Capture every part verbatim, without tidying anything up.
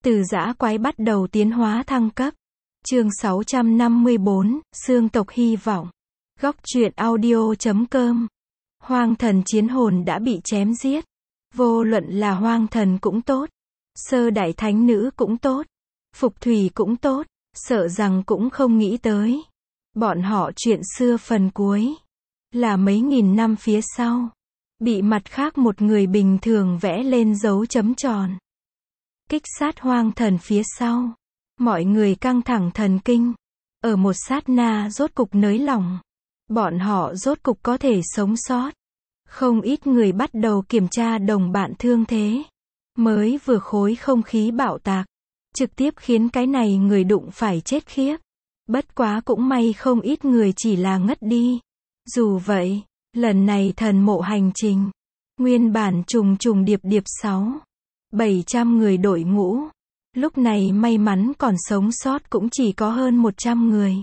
Từ dã quái bắt đầu tiến hóa thăng cấp. Chương sáu trăm năm mươi bốn, Xương tộc hy vọng. Góc truyện audio chấm com. Hoang thần chiến hồn đã bị chém giết. Vô luận là hoang thần cũng tốt, sơ đại thánh nữ cũng tốt, phục thủy cũng tốt, sợ rằng cũng không nghĩ tới. Bọn họ chuyện xưa phần cuối, là mấy nghìn năm phía sau, bị mặt khác một người bình thường vẽ lên dấu chấm tròn. Kích sát hoang thần phía sau, mọi người căng thẳng thần kinh. Ở một sát na rốt cục nới lỏng, bọn họ rốt cục có thể sống sót. Không ít người bắt đầu kiểm tra đồng bạn thương thế. Mới vừa khối không khí bạo tạc, trực tiếp khiến cái này người đụng phải chết khiếp. Bất quá cũng may không ít người chỉ là ngất đi. Dù vậy, lần này thần mộ hành trình, nguyên bản trùng trùng điệp điệp sáu, bảy trăm người đội ngũ. Lúc này may mắn còn sống sót cũng chỉ có hơn một trăm người.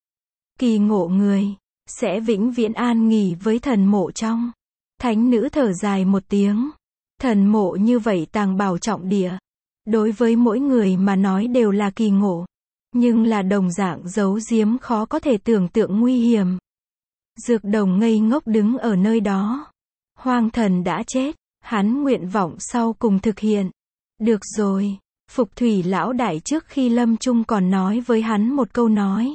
Kỳ ngộ người, sẽ vĩnh viễn an nghỉ với thần mộ trong. Thánh nữ thở dài một tiếng. Thần mộ như vậy tàng bảo trọng địa. Đối với mỗi người mà nói đều là kỳ ngộ. Nhưng là đồng dạng giấu giếm khó có thể tưởng tượng nguy hiểm. Dược đồng ngây ngốc đứng ở nơi đó. Hoang thần đã chết, hắn nguyện vọng sau cùng thực hiện. Được rồi, Phục thủy lão đại trước khi lâm chung còn nói với hắn một câu nói.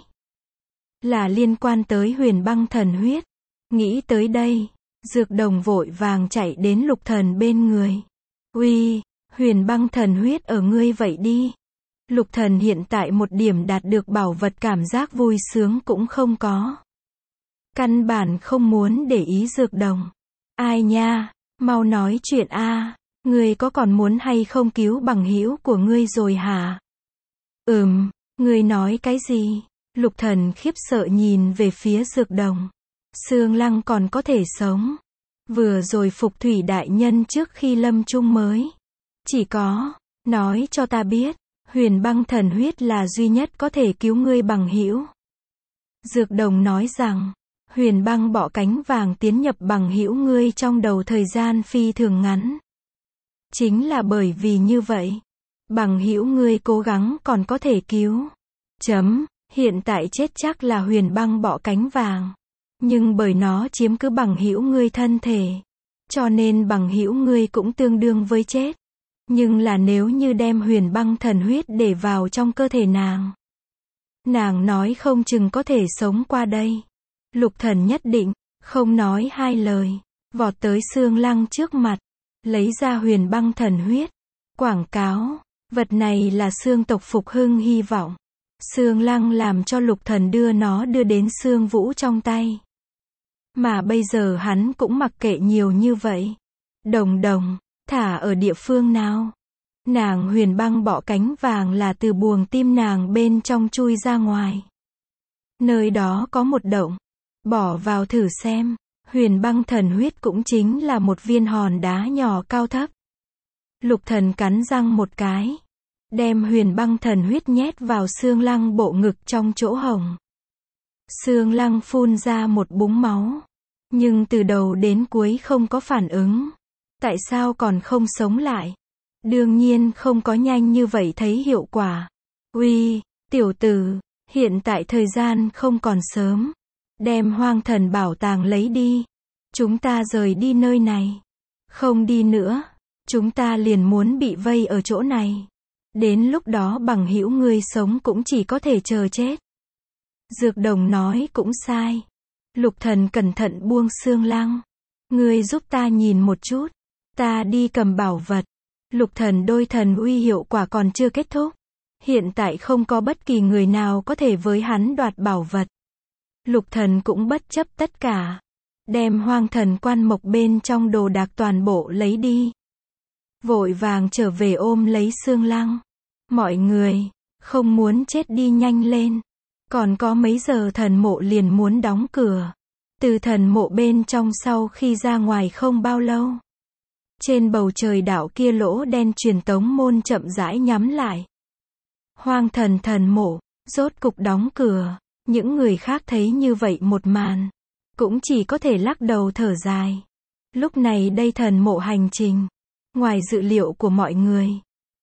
Là liên quan tới huyền băng thần huyết. Nghĩ tới đây, dược đồng vội vàng chạy đến lục thần bên người. Uy, huyền băng thần huyết ở ngươi vậy đi. Lục thần hiện tại một điểm đạt được bảo vật cảm giác vui sướng cũng không có. Căn bản không muốn để ý dược đồng. Ai nha, mau nói chuyện a, ngươi có còn muốn hay không cứu bằng hữu của ngươi rồi hả? Ừm, ngươi nói cái gì? Lục thần khiếp sợ nhìn về phía dược đồng. Sương Lăng còn có thể sống. Vừa rồi Phục thủy đại nhân trước khi lâm chung mới. Chỉ có, nói cho ta biết, huyền băng thần huyết là duy nhất có thể cứu ngươi bằng hữu. Dược đồng nói rằng, huyền băng bọ cánh vàng tiến nhập bằng hữu ngươi trong đầu thời gian phi thường ngắn. Chính là bởi vì như vậy, bằng hữu ngươi cố gắng còn có thể cứu. Chấm, hiện tại chết chắc là huyền băng bọ cánh vàng. Nhưng bởi nó chiếm cứ bằng hữu ngươi thân thể, cho nên bằng hữu ngươi cũng tương đương với chết. Nhưng là nếu như đem huyền băng thần huyết để vào trong cơ thể nàng, nàng nói không chừng có thể sống qua đây. Lục thần nhất định, không nói hai lời, vọt tới Sương Lăng trước mặt, lấy ra huyền băng thần huyết, quảng cáo, vật này là xương tộc phục hưng hy vọng. Sương Lăng làm cho lục thần đưa nó đưa đến Sương Vũ trong tay. Mà bây giờ hắn cũng mặc kệ nhiều như vậy. Đồng đồng, thả ở địa phương nào? Nàng huyền băng bọ cánh vàng là từ buồng tim nàng bên trong chui ra ngoài. Nơi đó có một động, bỏ vào thử xem. Huyền băng thần huyết cũng chính là một viên hòn đá nhỏ cao thấp. Lục thần cắn răng một cái, đem huyền băng thần huyết nhét vào Sương Lăng bộ ngực trong chỗ hồng. Sương Lăng phun ra một búng máu, nhưng từ đầu đến cuối không có phản ứng. Tại sao còn không sống lại? Đương nhiên không có nhanh như vậy thấy hiệu quả. Uy, tiểu tử, hiện tại thời gian không còn sớm. Đem hoang thần bảo tàng lấy đi. Chúng ta rời đi nơi này. Không đi nữa, chúng ta liền muốn bị vây ở chỗ này. Đến lúc đó bằng hữu ngươi sống cũng chỉ có thể chờ chết. Dược đồng nói cũng sai. Lục thần cẩn thận buông Sương Lăng. Ngươi giúp ta nhìn một chút. Ta đi cầm bảo vật. Lục thần đôi thần uy hiệu quả còn chưa kết thúc. Hiện tại không có bất kỳ người nào có thể với hắn đoạt bảo vật. Lục thần cũng bất chấp tất cả. Đem hoang thần quan mộc bên trong đồ đạc toàn bộ lấy đi. Vội vàng trở về ôm lấy Sương Lăng. Mọi người, không muốn chết đi nhanh lên. Còn có mấy giờ thần mộ liền muốn đóng cửa. Từ thần mộ bên trong sau khi ra ngoài không bao lâu. Trên bầu trời đảo kia lỗ đen truyền tống môn chậm rãi nhắm lại. Hoang thần thần mộ, rốt cục đóng cửa. Những người khác thấy như vậy một màn, cũng chỉ có thể lắc đầu thở dài. Lúc này đây thần mộ hành trình, ngoài dự liệu của mọi người,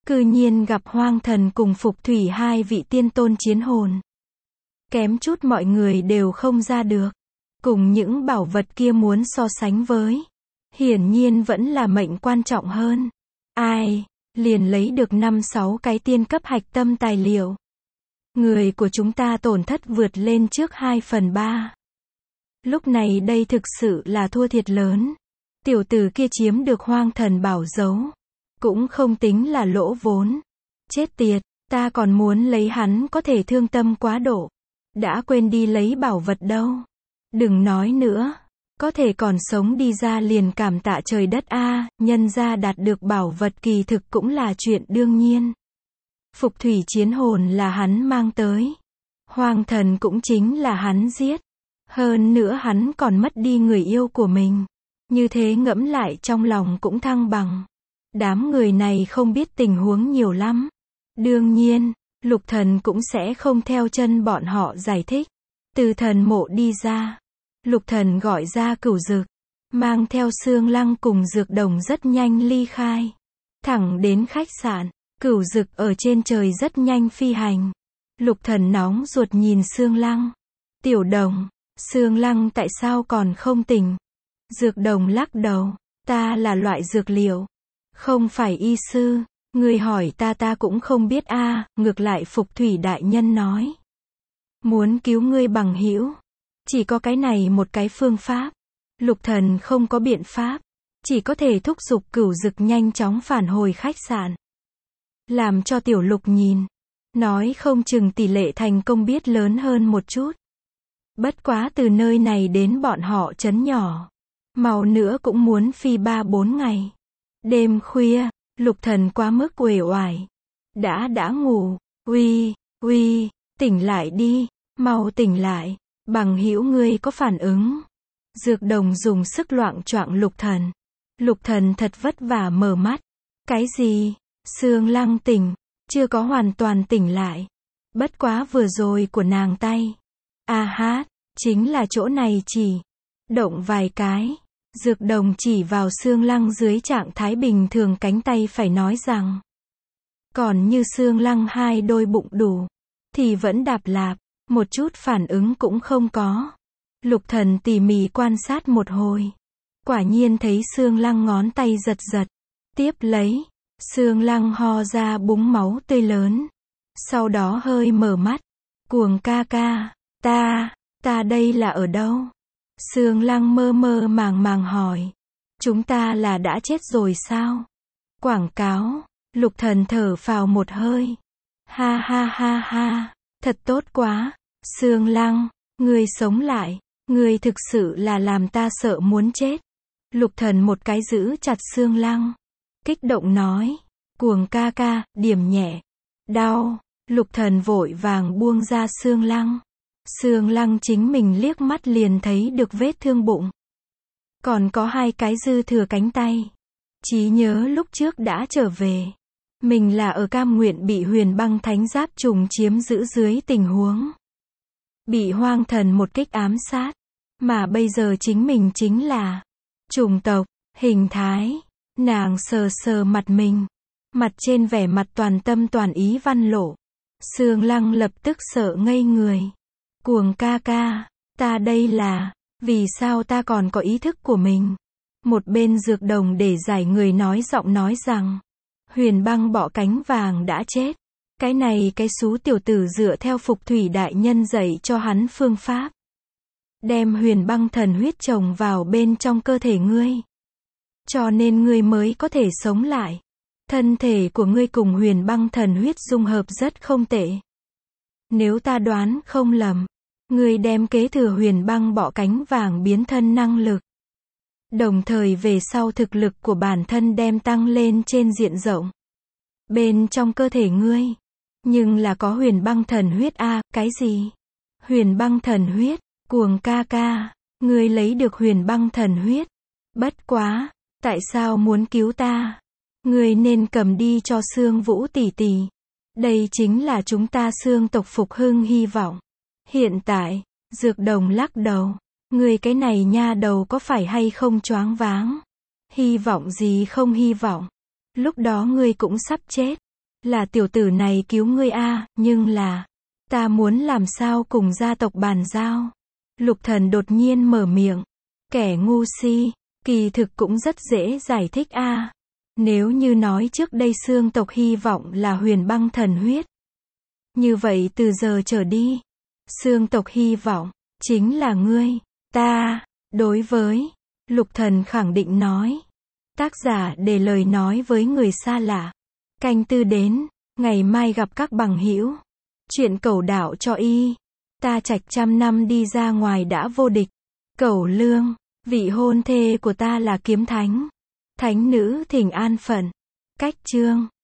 cư nhiên gặp Hoang Thần cùng Phục Thủy hai vị tiên tôn chiến hồn. Kém chút mọi người đều không ra được. Cùng những bảo vật kia muốn so sánh với. Hiển nhiên vẫn là mệnh quan trọng hơn. Ai, liền lấy được năm sáu cái tiên cấp hạch tâm tài liệu. Người của chúng ta tổn thất vượt lên trước hai phần ba. Lúc này đây thực sự là thua thiệt lớn. Tiểu tử kia chiếm được Hoang Thần bảo dấu. Cũng không tính là lỗ vốn. Chết tiệt, ta còn muốn lấy hắn có thể thương tâm quá độ. Đã quên đi lấy bảo vật đâu. Đừng nói nữa. Có thể còn sống đi ra liền cảm tạ trời đất a, nhân ra đạt được bảo vật kỳ thực cũng là chuyện đương nhiên. Phục thủy chiến hồn là hắn mang tới. Hoang Thần cũng chính là hắn giết. Hơn nữa hắn còn mất đi người yêu của mình. Như thế ngẫm lại trong lòng cũng thăng bằng. Đám người này không biết tình huống nhiều lắm. Đương nhiên, Lục Thần cũng sẽ không theo chân bọn họ giải thích. Từ thần mộ đi ra. Lục Thần gọi ra Cửu Dực. Mang theo Xương Lăng cùng Dược Đồng rất nhanh ly khai. Thẳng đến khách sạn. Cửu Dực ở trên trời rất nhanh phi hành. Lục Thần nóng ruột nhìn Xương Lăng. Tiểu Đồng, Xương Lăng tại sao còn không tỉnh? Dược Đồng lắc đầu. Ta là loại dược liệu. Không phải y sư. Người hỏi ta ta cũng không biết a. À, ngược lại Phục Thủy đại nhân nói. Muốn cứu ngươi bằng hữu. Chỉ có cái này một cái phương pháp. Lục Thần không có biện pháp. Chỉ có thể thúc giục Cửu Dực nhanh chóng phản hồi khách sạn. Làm cho Tiểu Lục nhìn. Nói không chừng tỷ lệ thành công biết lớn hơn một chút. Bất quá từ nơi này đến bọn họ trấn nhỏ. Mau nữa cũng muốn phi ba bốn ngày. Đêm khuya, Lục Thần quá mức uể oải. Đã đã ngủ. Uy, uy, tỉnh lại đi. Mau tỉnh lại. Bằng hữu ngươi có phản ứng. Dược Đồng dùng sức loạng choạng Lục Thần. Lục Thần thật vất vả mở mắt. Cái gì? Xương Lăng tỉnh. Chưa có hoàn toàn tỉnh lại. Bất quá vừa rồi của nàng tay. A hát, chính là chỗ này chỉ. Động vài cái. Dược Đồng chỉ vào Xương Lăng dưới trạng thái bình thường cánh tay phải nói rằng. Còn như Xương Lăng hai đôi bụng đủ. Thì vẫn đạp lạp. Một chút phản ứng cũng không có. Lục Thần tỉ mỉ quan sát một hồi. Quả nhiên thấy Xương Lăng ngón tay giật giật. Tiếp lấy. Xương Lăng ho ra búng máu tươi lớn. Sau đó hơi mở mắt. Cuồng ca ca. Ta, ta đây là ở đâu? Xương Lăng mơ mơ màng màng hỏi. Chúng ta là đã chết rồi sao? Quảng cáo. Lục Thần thở phào một hơi. Ha ha ha ha. Thật tốt quá. Xương Lăng, ngươi sống lại. Ngươi thực sự là làm ta sợ muốn chết. Lục Thần một cái giữ chặt Xương Lăng. Kích động nói. Cuồng ca ca, điểm nhẹ. Đau. Lục Thần vội vàng buông ra Xương Lăng. Xương Lăng chính mình liếc mắt liền thấy được vết thương bụng. Còn có hai cái dư thừa cánh tay. Trí nhớ lúc trước đã trở về. Mình là ở cam nguyện bị Huyền Băng Thánh Giáp trùng chiếm giữ dưới tình huống. Bị Hoang Thần một kích ám sát. Mà bây giờ chính mình chính là chủng tộc, hình thái. Nàng sờ sờ mặt mình. Mặt trên vẻ mặt toàn tâm toàn ý văn lộ. Xương Lăng lập tức sợ ngây người. Cuồng ca ca, ta đây là, vì sao ta còn có ý thức của mình? Một bên Dược Đồng để giải người nói giọng nói rằng, Huyền Băng bọ cánh vàng đã chết. Cái này cái xú tiểu tử dựa theo Phục Thủy đại nhân dạy cho hắn phương pháp. Đem Huyền Băng thần huyết trồng vào bên trong cơ thể ngươi. Cho nên ngươi mới có thể sống lại. Thân thể của ngươi cùng Huyền Băng thần huyết dung hợp rất không tệ. Nếu ta đoán không lầm, ngươi đem kế thừa Huyền Băng bọ cánh vàng biến thân năng lực. Đồng thời về sau thực lực của bản thân đem tăng lên trên diện rộng. Bên trong cơ thể ngươi. Nhưng là có Huyền Băng thần huyết a, à, cái gì? Huyền Băng thần huyết, cuồng ca ca, ngươi lấy được Huyền Băng thần huyết. Bất quá, tại sao muốn cứu ta? Ngươi nên cầm đi cho Sương Vũ tỷ tỷ. Đây chính là chúng ta Sương tộc phục hưng hy vọng. Hiện tại, Dược Đồng lắc đầu. Ngươi cái này nha đầu có phải hay không choáng váng? Hy vọng gì không hy vọng? Lúc đó ngươi cũng sắp chết. Là tiểu tử này cứu ngươi a, nhưng là, ta muốn làm sao cùng gia tộc bàn giao. Lục Thần đột nhiên mở miệng. Kẻ ngu si, kỳ thực cũng rất dễ giải thích a. Nếu như nói trước đây xương tộc hy vọng là huyền băng thần huyết. Như vậy từ giờ trở đi, xương tộc hy vọng, chính là ngươi, ta, đối với, Lục Thần khẳng định nói. Tác giả để lời nói với người xa lạ. Canh tư đến, ngày mai gặp các bằng hữu. Chuyện cẩu đạo cho y. Ta trạch trăm năm đi ra ngoài đã vô địch. Cẩu lương, vị hôn thê của ta là kiếm thánh. Thánh nữ thỉnh an phận. Cách chương.